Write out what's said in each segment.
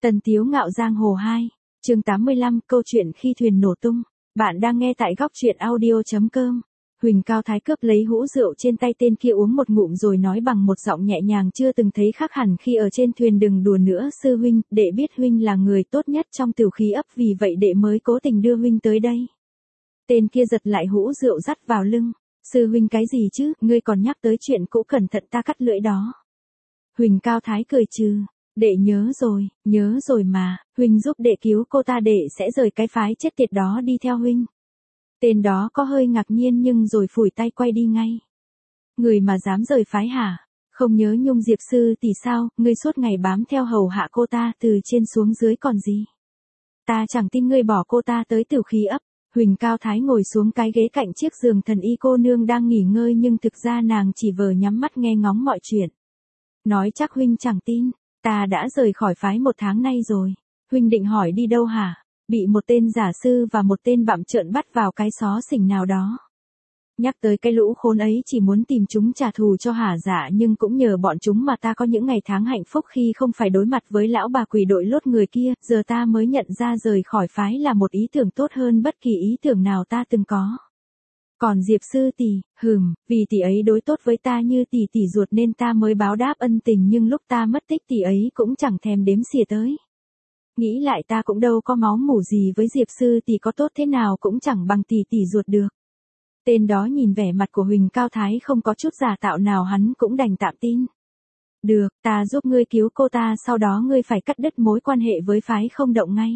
Tần Tiếu Ngạo Giang Hồ 2, chương 85, câu chuyện khi thuyền nổ tung. Bạn đang nghe tại góc truyện audio.com. Huỳnh Cao Thái cướp lấy hũ rượu trên tay tên kia uống một ngụm rồi nói bằng một giọng nhẹ nhàng chưa từng thấy khác hẳn khi ở trên thuyền. Đừng đùa nữa sư huynh, đệ biết huynh là người tốt nhất trong Tửu Khí ấp, vì vậy đệ mới cố tình đưa huynh tới đây. Tên kia giật lại hũ rượu dắt vào lưng. Sư huynh cái gì chứ, ngươi còn nhắc tới chuyện cũ, cẩn thận ta cắt lưỡi đó. Huỳnh Cao Thái cười trừ. Đệ nhớ rồi mà, huynh giúp đệ cứu cô ta, đệ sẽ rời cái phái chết tiệt đó đi theo huynh. Tên đó có hơi ngạc nhiên nhưng rồi phủi tay quay đi ngay. Người mà dám rời phái hả? Không nhớ Nhung Diệp sư tỷ sao, ngươi suốt ngày bám theo hầu hạ cô ta từ trên xuống dưới còn gì. Ta chẳng tin ngươi bỏ cô ta tới Tửu Khí ấp. Huỳnh Cao Thái ngồi xuống cái ghế cạnh chiếc giường thần y cô nương đang nghỉ ngơi, nhưng thực ra nàng chỉ vờ nhắm mắt nghe ngóng mọi chuyện. Nói chắc huynh chẳng tin. Ta đã rời khỏi phái 1 tháng nay rồi. Huynh định hỏi đi đâu hả? Bị một tên giả sư và một tên bặm trợn bắt vào cái xó xỉnh nào đó. Nhắc tới cái lũ khốn ấy chỉ muốn tìm chúng trả thù cho hả dạ, nhưng cũng nhờ bọn chúng mà ta có những ngày tháng hạnh phúc khi không phải đối mặt với lão bà quỷ đội lốt người kia. Giờ ta mới nhận ra rời khỏi phái là một ý tưởng tốt hơn bất kỳ ý tưởng nào ta từng có. Còn Diệp sư tỷ, vì tỷ ấy đối tốt với ta như tỷ tỷ ruột nên ta mới báo đáp ân tình, nhưng lúc ta mất tích tỷ ấy cũng chẳng thèm đếm xỉa tới. Nghĩ lại ta cũng đâu có máu mủ gì với Diệp sư tỷ, có tốt thế nào cũng chẳng bằng tỷ tỷ ruột được. Tên đó nhìn vẻ mặt của Huỳnh Cao Thái không có chút giả tạo nào, hắn cũng đành tạm tin. Được, ta giúp ngươi cứu cô ta, sau đó ngươi phải cắt đứt mối quan hệ với phái không động ngay.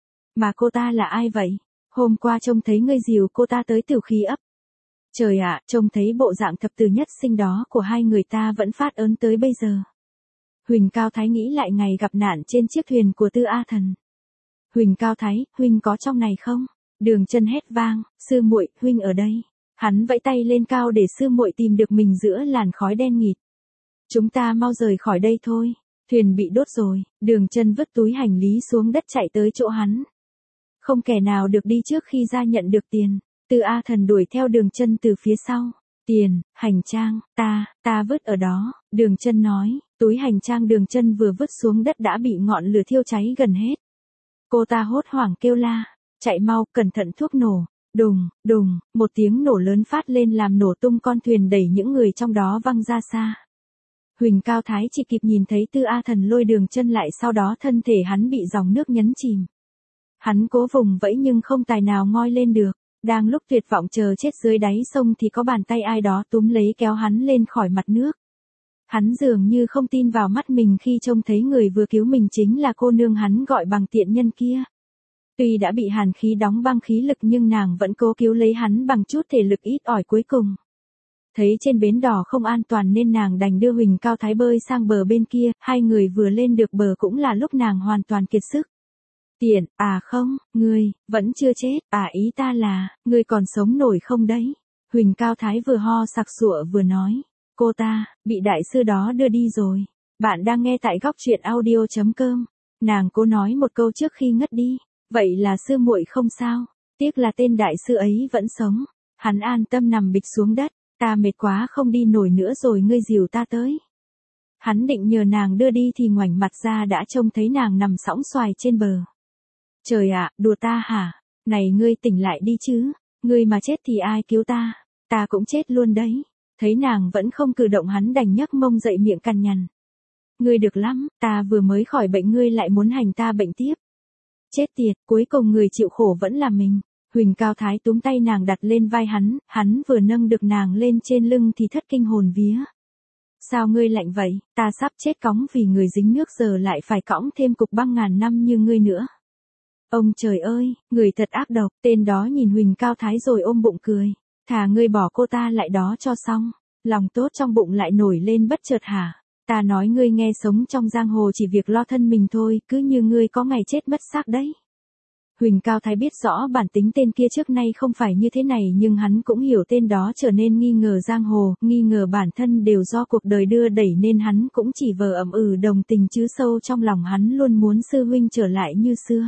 Mà cô ta là ai vậy? Hôm qua trông thấy ngươi dìu cô ta tới Tửu Khí ấp. Trời ạ, trông thấy bộ dạng thập tử nhất sinh đó của hai người ta vẫn phát ớn tới bây giờ. Huỳnh Cao Thái nghĩ lại ngày gặp nạn trên chiếc thuyền của Tư A Thần. Huỳnh Cao Thái, huynh có trong này không? Đường Chân hét vang, sư muội, huynh ở đây. Hắn vẫy tay lên cao để sư muội tìm được mình giữa làn khói đen nghịt. Chúng ta mau rời khỏi đây thôi. Thuyền bị đốt rồi. Đường Chân vứt túi hành lý xuống đất chạy tới chỗ hắn. Không kẻ nào được đi trước khi ra nhận được tiền. Tư A Thần đuổi theo Đường Chân từ phía sau. Tiền, hành trang, ta vứt ở đó, Đường Chân nói. Túi hành trang Đường Chân vừa vứt xuống đất đã bị ngọn lửa thiêu cháy gần hết. Cô ta hốt hoảng kêu la, chạy mau, cẩn thận thuốc nổ. Đùng, đùng, một tiếng nổ lớn phát lên làm nổ tung con thuyền, đẩy những người trong đó văng ra xa. Huỳnh Cao Thái chỉ kịp nhìn thấy Tư A Thần lôi Đường Chân lại, sau đó thân thể hắn bị dòng nước nhấn chìm. Hắn cố vùng vẫy nhưng không tài nào ngoi lên được. Đang lúc tuyệt vọng chờ chết dưới đáy sông thì có bàn tay ai đó túm lấy kéo hắn lên khỏi mặt nước. Hắn dường như không tin vào mắt mình khi trông thấy người vừa cứu mình chính là cô nương hắn gọi bằng tiện nhân kia. Tuy đã bị hàn khí đóng băng khí lực nhưng nàng vẫn cố cứu lấy hắn bằng chút thể lực ít ỏi cuối cùng. Thấy trên bến đò không an toàn nên nàng đành đưa Huỳnh Cao Thái bơi sang bờ bên kia, hai người vừa lên được bờ cũng là lúc nàng hoàn toàn kiệt sức. Tiện, không, ngươi, vẫn chưa chết, ý ta là, ngươi còn sống nổi không đấy? Huỳnh Cao Thái vừa ho sặc sụa vừa nói, cô ta, bị đại sư đó đưa đi rồi. Bạn đang nghe tại góc truyện audio.com. Nàng cố nói một câu trước khi ngất đi, vậy là sư muội không sao, tiếc là tên đại sư ấy vẫn sống. Hắn an tâm nằm bịch xuống đất, ta mệt quá không đi nổi nữa rồi, ngươi dìu ta tới. Hắn định nhờ nàng đưa đi thì ngoảnh mặt ra đã trông thấy nàng nằm sõng xoài trên bờ. Trời ạ, đùa ta hả? Này ngươi tỉnh lại đi chứ, ngươi mà chết thì ai cứu ta? Ta cũng chết luôn đấy. Thấy nàng vẫn không cử động hắn đành nhấc mông dậy miệng cằn nhằn. Ngươi được lắm, ta vừa mới khỏi bệnh ngươi lại muốn hành ta bệnh tiếp. Chết tiệt, cuối cùng người chịu khổ vẫn là mình. Huỳnh Cao Thái túm tay nàng đặt lên vai hắn vừa nâng được nàng lên trên lưng thì thất kinh hồn vía. Sao ngươi lạnh vậy, ta sắp chết cóng vì người dính nước giờ lại phải cõng thêm cục băng ngàn năm như ngươi nữa. Ông trời ơi, người thật ác độc. Tên đó nhìn Huỳnh Cao Thái rồi ôm bụng cười. Thà ngươi bỏ cô ta lại đó cho xong. Lòng tốt trong bụng lại nổi lên bất chợt hả? Ta nói ngươi nghe, sống trong giang hồ chỉ việc lo thân mình thôi, cứ như ngươi có ngày chết mất xác đấy. Huỳnh Cao Thái biết rõ bản tính tên kia trước nay không phải như thế này, nhưng hắn cũng hiểu tên đó trở nên nghi ngờ giang hồ, nghi ngờ bản thân đều do cuộc đời đưa đẩy nên hắn cũng chỉ vờ ậm đồng tình, chứ sâu trong lòng hắn luôn muốn sư huynh trở lại như xưa.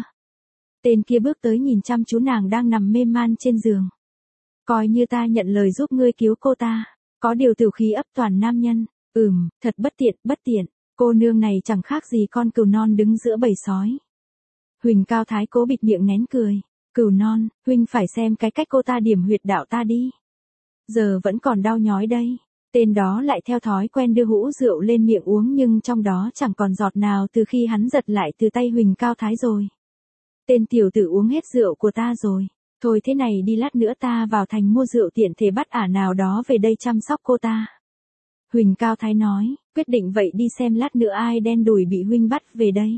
Tên kia bước tới nhìn chăm chú nàng đang nằm mê man trên giường. Coi như ta nhận lời giúp ngươi cứu cô ta. Có điều Tửu Khí ấp toàn nam nhân. Thật bất tiện. Cô nương này chẳng khác gì con cừu non đứng giữa bầy sói. Huỳnh Cao Thái cố bịt miệng nén cười. Cừu non, huynh phải xem cái cách cô ta điểm huyệt đạo ta đi. Giờ vẫn còn đau nhói đây. Tên đó lại theo thói quen đưa hũ rượu lên miệng uống nhưng trong đó chẳng còn giọt nào từ khi hắn giật lại từ tay Huỳnh Cao Thái rồi. Tên tiểu tử uống hết rượu của ta rồi. Thôi thế này đi lát nữa ta vào thành mua rượu tiện thể bắt ả nào đó về đây chăm sóc cô ta. Huỳnh Cao Thái nói, quyết định vậy đi xem lát nữa ai đen đủi bị huynh bắt về đây.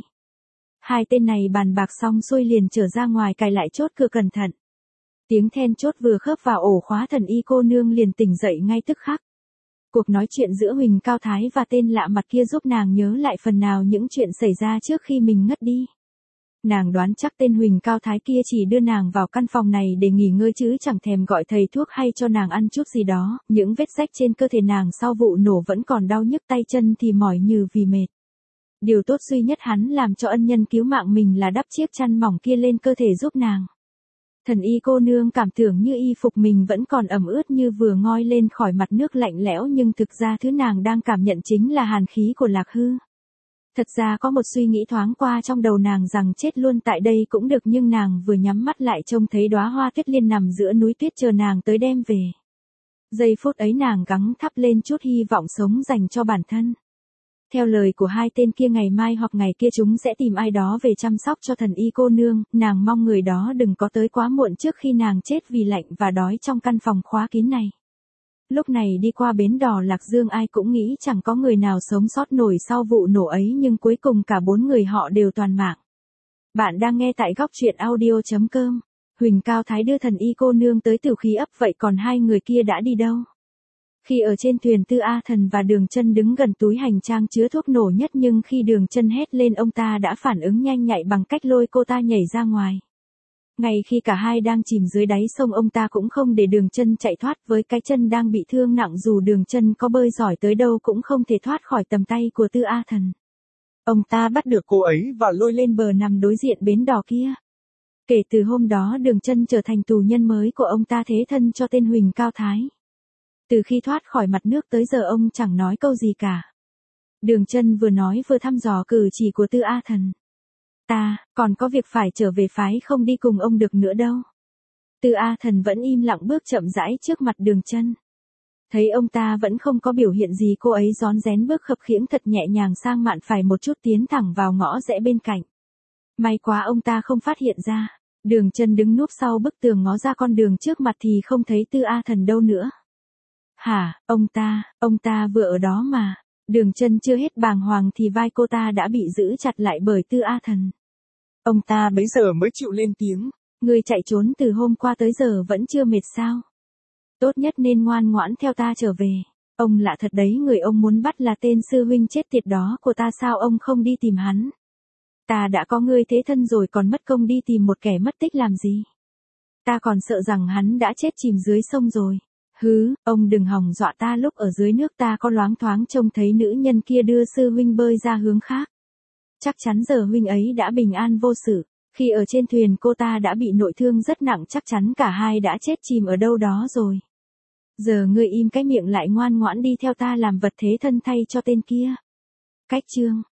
Hai tên này bàn bạc xong xuôi liền trở ra ngoài cài lại chốt cửa cẩn thận. Tiếng then chốt vừa khớp vào ổ khóa thần y cô nương liền tỉnh dậy ngay tức khắc. Cuộc nói chuyện giữa Huỳnh Cao Thái và tên lạ mặt kia giúp nàng nhớ lại phần nào những chuyện xảy ra trước khi mình ngất đi. Nàng đoán chắc tên Huỳnh Cao Thái kia chỉ đưa nàng vào căn phòng này để nghỉ ngơi chứ chẳng thèm gọi thầy thuốc hay cho nàng ăn chút gì đó. Những vết rách trên cơ thể nàng sau vụ nổ vẫn còn đau nhức tay chân thì mỏi như vì mệt. Điều tốt duy nhất hắn làm cho ân nhân cứu mạng mình là đắp chiếc chăn mỏng kia lên cơ thể giúp nàng. Thần y cô nương cảm tưởng như y phục mình vẫn còn ẩm ướt như vừa ngoi lên khỏi mặt nước lạnh lẽo nhưng thực ra thứ nàng đang cảm nhận chính là hàn khí của Lạc Hư. Thật ra có một suy nghĩ thoáng qua trong đầu nàng rằng chết luôn tại đây cũng được nhưng nàng vừa nhắm mắt lại trông thấy đóa hoa tuyết liên nằm giữa núi tuyết chờ nàng tới đem về. Giây phút ấy nàng gắng thắp lên chút hy vọng sống dành cho bản thân. Theo lời của hai tên kia ngày mai hoặc ngày kia chúng sẽ tìm ai đó về chăm sóc cho thần y cô nương, nàng mong người đó đừng có tới quá muộn trước khi nàng chết vì lạnh và đói trong căn phòng khóa kín này. Lúc này đi qua bến đò Lạc Dương ai cũng nghĩ chẳng có người nào sống sót nổi sau vụ nổ ấy nhưng cuối cùng cả 4 người họ đều toàn mạng. Bạn đang nghe tại góc truyện audio.com. Huỳnh Cao Thái đưa thần y cô nương tới Tử Khí ấp vậy còn hai người kia đã đi đâu? Khi ở trên thuyền Tư A Thần và Đường Chân đứng gần túi hành trang chứa thuốc nổ nhất nhưng khi Đường Chân hét lên ông ta đã phản ứng nhanh nhạy bằng cách lôi cô ta nhảy ra ngoài. Ngay khi cả hai đang chìm dưới đáy sông ông ta cũng không để Đường Chân chạy thoát với cái chân đang bị thương nặng dù Đường Chân có bơi giỏi tới đâu cũng không thể thoát khỏi tầm tay của Tư A Thần. Ông ta bắt được cô ấy và lôi lên bờ nằm đối diện bến đò kia. Kể từ hôm đó Đường Chân trở thành tù nhân mới của ông ta thế thân cho tên Huỳnh Cao Thái. Từ khi thoát khỏi mặt nước tới giờ ông chẳng nói câu gì cả. Đường Chân vừa nói vừa thăm dò cử chỉ của Tư A Thần. Ta, còn có việc phải trở về phái không đi cùng ông được nữa đâu. Tư A Thần vẫn im lặng bước chậm rãi trước mặt Đường Chân. Thấy ông ta vẫn không có biểu hiện gì cô ấy rón rén bước khập khiễng thật nhẹ nhàng sang mạn phải một chút tiến thẳng vào ngõ rẽ bên cạnh. May quá ông ta không phát hiện ra. Đường Chân đứng núp sau bức tường ngó ra con đường trước mặt thì không thấy Tư A Thần đâu nữa. Hả, ông ta vừa ở đó mà. Đường Chân chưa hết bàng hoàng thì vai cô ta đã bị giữ chặt lại bởi Tư A Thần. Ông ta bấy giờ mới chịu lên tiếng. Người chạy trốn từ hôm qua tới giờ vẫn chưa mệt sao? Tốt nhất nên ngoan ngoãn theo ta trở về. Ông lạ thật đấy, người ông muốn bắt là tên sư huynh chết tiệt đó của ta, sao ông không đi tìm hắn? Ta đã có người thế thân rồi còn mất công đi tìm một kẻ mất tích làm gì? Ta còn sợ rằng hắn đã chết chìm dưới sông rồi. Hứ, ông đừng hòng dọa ta, lúc ở dưới nước ta có loáng thoáng trông thấy nữ nhân kia đưa sư huynh bơi ra hướng khác. Chắc chắn giờ huynh ấy đã bình an vô sự. Khi ở trên thuyền cô ta đã bị nội thương rất nặng, chắc chắn cả hai đã chết chìm ở đâu đó rồi. Giờ ngươi im cái miệng lại ngoan ngoãn đi theo ta làm vật thế thân thay cho tên kia. Cách chương